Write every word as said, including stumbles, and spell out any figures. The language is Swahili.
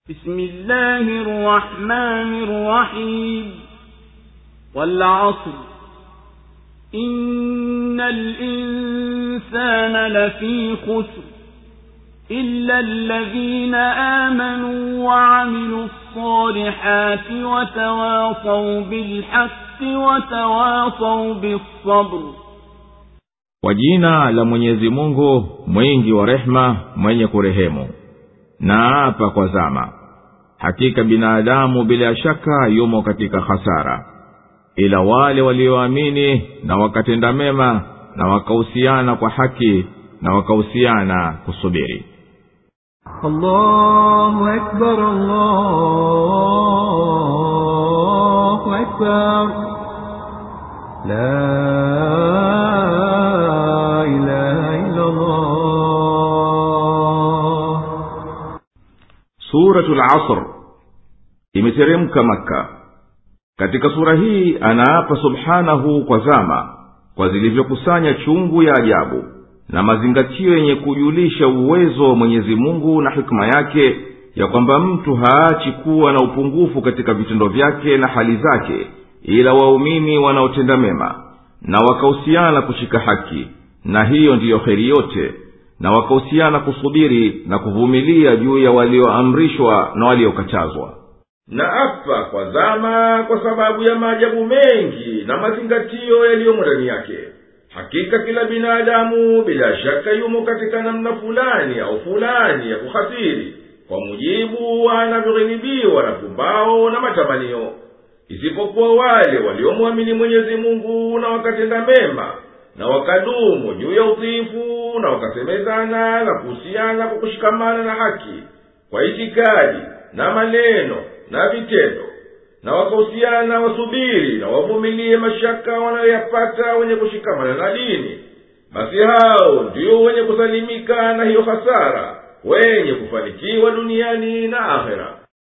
بسم الله الرحمن الرحيم والعصر إن الإنسان لفي خسر إلا الذين آمنوا وعملوا الصالحات وتواصوا بالحق وتواصوا بالصبر. Kwa jina la Mwenyezi Mungu mwingi wa rehema mwenye kurehemu. Na hapa kwa zama, hakika binadamu bila shaka yumo katika hasara, ila wale walioamini na wakatenda mema na wakahusiana kwa haki na wakahusiana kusubiri. Allahu Akbar, Allahu Akbar, la ilaha illa Allah. Suratul Asr imeteremka Makka. Katika sura hii anaapa subhanahu kwa zama, kwa zilivyokusanya chungu ya ajabu na mazingatio yenye kujulisha uwezo wa Mwenyezi Mungu na hikma yake, ya kwamba mtu haachi kuwa na upungufu katika vitendo vyake na hali zake, ila waumini wanaotenda mema na wakahusiana kushika haki, na hiyo ndiyo kheri yote, na wakahusiana kusubiri na kuvumilia juu ya walioamrishwa na waliokatazwa. Na apa kwa zama kwa sababu ya maajabu mengi na mazingatio yaliyomo ndani yake. Hakika kila binadamu bila shaka yumo katika namna fulani au fulani ya kuhatiri, kwa mujibu wanavyoghilibiwa na pumbao na matamanio, isipokuwa wale waliomwamini Mwenyezi Mungu na wakatenda mema na wakadumu juu ya utiifu na wakasemezana na kuhusiana kwa kushikamana na haki kwa itikadi na maneno na vitendo, na wakahusiana wasubiri na wavumilie mashaka wanayoyapata wenye kushikamana na dini. Basi hao ndio wenye kusalimika na hiyo hasara, wenye kufanikiwa duniani na akhera.